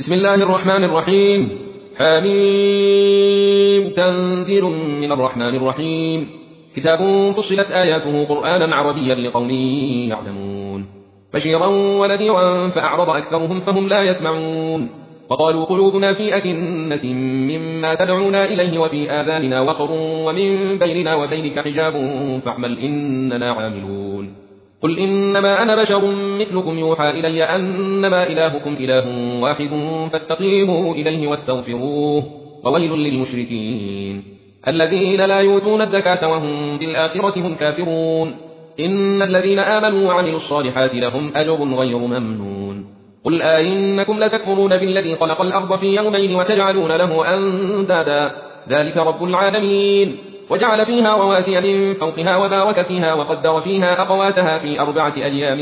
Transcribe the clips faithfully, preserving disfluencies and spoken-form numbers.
بسم الله الرحمن الرحيم. حميم. تنزيل من الرحمن الرحيم. كتاب فصلت آياته قرآنا عربيا لقوم يعلمون، بشيرا ونذيرا فأعرض أكثرهم فهم لا يسمعون. وقالوا قلوبنا في أكنة مما تدعونا إليه وفي آذاننا وقر ومن بيننا وبينك حجاب فاعمل إننا عاملون. قل إنما أنا بشر مثلكم يوحى إلي أنما إلهكم إله واحد فاستقيموا إليه واستغفروه وويل للمشركين الذين لا يؤتون الزكاة وهم بالآخرة هم كافرون. إن الذين آمنوا وعملوا الصالحات لهم أجر غير ممنون. قل آئنكم لتكفرون بالذي خلق الأرض في يومين وتجعلون له أندادا ذلك رب العالمين. وجعل فيها رواسي من فوقها وبارك فيها وقدر فيها أقواتها في أربعة أيام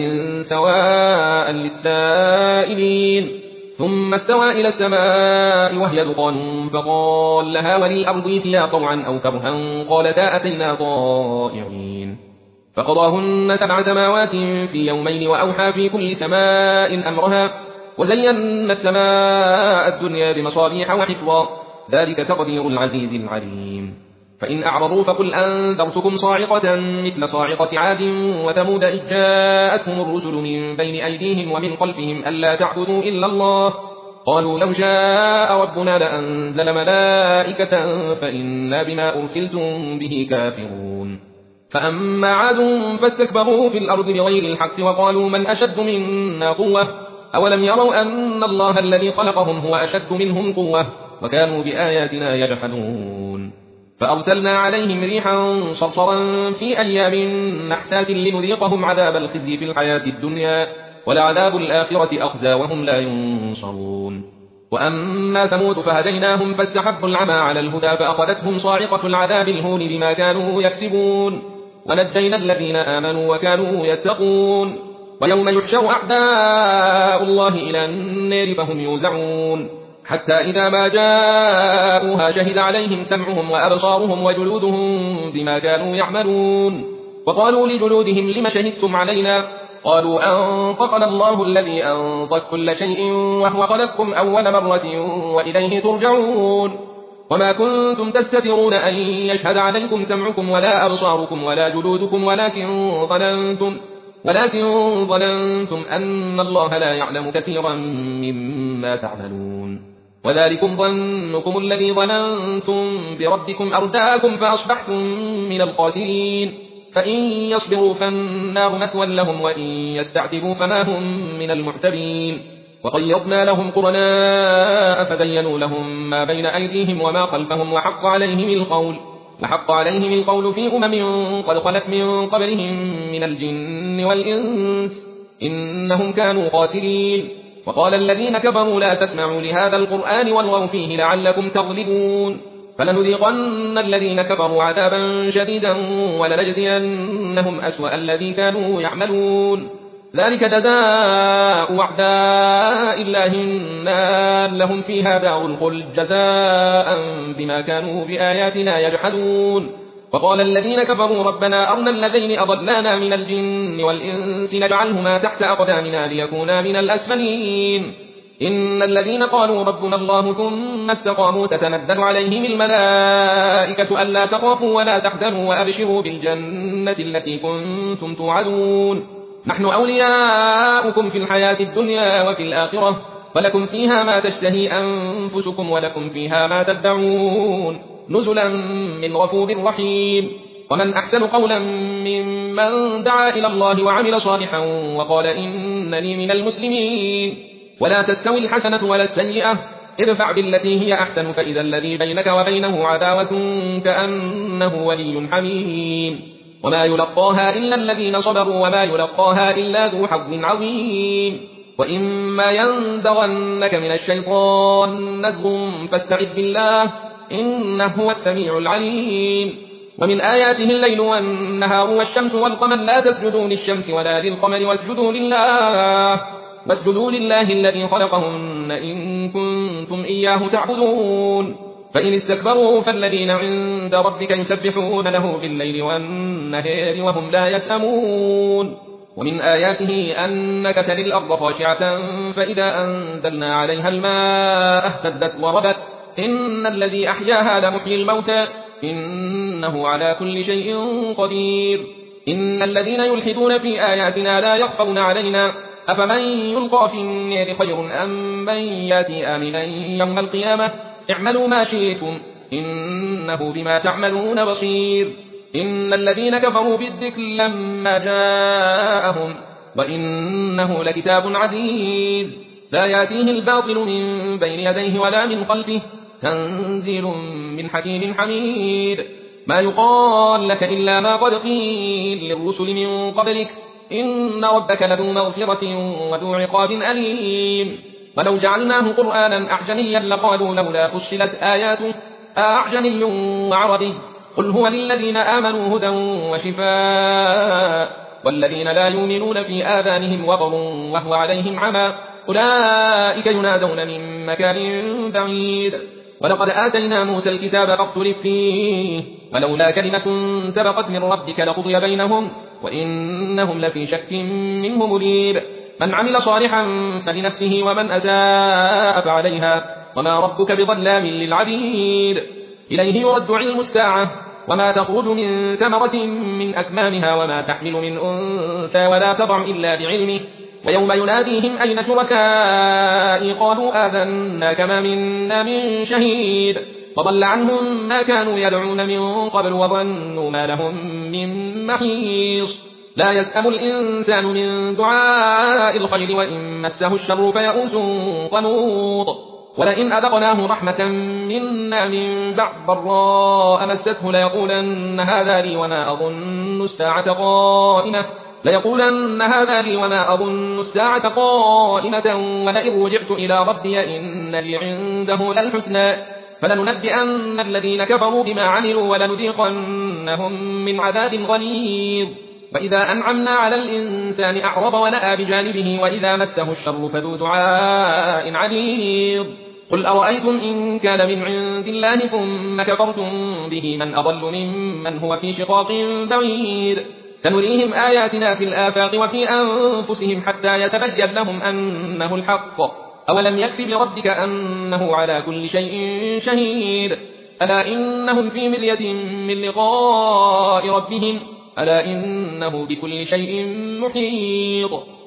سواء للسائلين. ثم استوى إلى السماء وهي دخان فقال لها وللأرض ائتيا طوعا أو كرها قالتا أتينا طائعين. فقضاهن سبع سماوات في يومين وأوحى في كل سماء أمرها وزينا السماء الدنيا بمصابيح وحفظا ذلك تقدير العزيز العليم. فإن أعرضوا فقل أنذرتكم صاعقة مثل صاعقة عاد وثمود إذ جاءتهم الرسل من بين أيديهم ومن خلفهم ألا تعبدوا إلا الله قالوا لو شاء ربنا لأنزل ملائكة فإنا بما أرسلتم به كافرون. فأما عاد فاستكبروا في الأرض بغير الحق وقالوا من أشد منا قوة أولم يروا أن الله الذي خلقهم هو أشد منهم قوة وكانوا بآياتنا يجحدون. فأرسلنا عليهم ريحا صرصرا في أيام نحسات لنذيقهم عذاب الخزي في الحياة الدنيا ولعذاب الآخرة أخزى وهم لا ينصرون. وأما ثمود فهديناهم فاستحبوا العمى على الهدى فأخذتهم صاعقة العذاب الهون بما كانوا يكسبون ونجينا الذين آمنوا وكانوا يتقون. ويوم يحشر أعداء الله إلى النار فهم يوزعون حتى إذا ما جاءوها شهد عليهم سمعهم وأبصارهم وجلودهم بما كانوا يعملون. وقالوا لجلودهم لم شهدتم علينا قالوا أنطقنا الله الذي أنطق كل شيء وهو خلقكم أول مرة وإليه ترجعون. وما كنتم تستترون أن يشهد عليكم سمعكم ولا أبصاركم ولا جلودكم ولكن ظننتم ولكن ظننتم أن الله لا يعلم كثيرا مما تعملون. وذلكم ظنكم الذي ظننتم بربكم أرداكم فأصبحتم من الخاسرين. فإن يصبروا فالنار مثوى لهم وإن يستعتبوا فما هم من المعتبين. وقيضنا لهم قرناء فزينوا لهم ما بين أيديهم وما خلفهم وحق عليهم القول وحق عليهم القول في أمم قد خلت من قبلهم من الجن والإنس إنهم كانوا خاسرين. وقال الذين كفروا لا تسمعوا لهذا القرآن والغوا فيه لعلكم تغلبون. فلنذيقن الذين كفروا عذابا شديدا ولنجزينهم أسوأ الذي كانوا يعملون. ذلك جزاء أعداء الله النار لهم فيها دار الخلد جزاء بما كانوا بآياتنا يجحدون. وقال الذين كفروا ربنا أرنا الذين أضلانا من الجن والإنس نجعلهما تحت أقدامنا ليكونا من الأسفلين. إن الذين قالوا ربنا الله ثم استقاموا تتنزل عليهم الملائكة ألا تخافوا ولا تحزنوا وأبشروا بالجنة التي كنتم توعدون نحن أولياؤكم في الحياة الدنيا وفي الآخرة ولكم فيها ما تشتهي أنفسكم ولكم فيها ما تدعون نزلا من غفور رحيم. ومن أحسن قولا ممن دعا إلى الله وعمل صالحا وقال إنني من المسلمين. ولا تستوي الحسنة ولا السيئة ادفع بالتي هي أحسن فإذا الذي بينك وبينه عداوة كأنه ولي حميم. وما يلقاها إلا الذين صبروا وما يلقاها إلا ذو حظ عظيم. وإما ينزغنك من الشيطان نزغ فاستعذ بالله إنه هو السميع العليم. ومن آياته الليل والنهار والشمس والقمر لا تسجدوا للشمس ولا للقمر واسجدوا لله واسجدوا لله الذي خلقهن إن كنتم إياه تعبدون. فإن استكبروا فالذين عند ربك يسبحون له بالليل والنهار وهم لا يسأمون. ومن آياته أنك تري الأرض خاشعة فإذا أنزلنا عليها الماء اهتزت وربت إن الذي أحياها لمحيي الموتى إنه على كل شيء قدير إن الذين يلحدون في آياتنا لا يخفون علينا أفمن يلقى في النار خير أم من ياتي آمنا يوم القيامة اعملوا ما شئتم إنه بما تعملون بصير إن الذين كفروا بالذكر لما جاءهم وإنه لكتاب عزيز لا ياتيه الباطل من بين يديه ولا من خلفه تنزيل من حكيم حميد ما يقال لك إلا ما قد قيل للرسل من قبلك إن ربك لذو مغفرة وذو عقاب أليم ولو جعلناه قرآنا أعجميا لقالوا لولا فصلت آياته أعجمي وعربي قل هو للذين آمنوا هدى وشفاء والذين لا يؤمنون في آذانهم وقر وهو عليهم عمى أولئك ينادون من مكان بعيد ولقد آتينا موسى الكتاب فاختلف فيه ولولا كلمة سبقت من ربك لقضي بينهم وإنهم لفي شك منه مريب من عمل صالحا فلنفسه ومن أساء فعليها وما ربك بظلام للعبيد إليه يرد علم الساعة وما تخرج من ثمرة من أكمامها وما تحمل من أنثى ولا تضع إلا بعلمه ويوم يناديهم أين شركائي قالوا آذنا كما منا من شهيد وضل عنهم ما كانوا يدعون من قبل وظنوا ما لهم من محيص لا يسأم الإنسان من دعاء الخير وإن مسه الشر فيئوس قنوط ولئن أذقناه رحمة منا من بعد ضراء مسته ليقولن هذا لي وما أظن الساعة قائمة ليقولن هذا لي وما أظن الساعة قائمة ولئن رجعت إلى ربي إن لي عنده للحسنى فلننبئن الذين كفروا بما عملوا ولنذيقنهم من عذاب غليظ وإذا أنعمنا على الإنسان أعرض ونأى بجانبه وإذا مسه الشر فذو دعاء عريض قل أرأيتم إن كان من عند الله ثم كفرتم به من أضل ممن هو في شقاق بعيد سنريهم آياتنا في الآفاق وفي أنفسهم حتى يتبين لهم أنه الحق أولم يكف بربك أنه على كل شيء شهيد ألا إنهم في مرية من لقاء ربهم ألا إنه بكل شيء محيط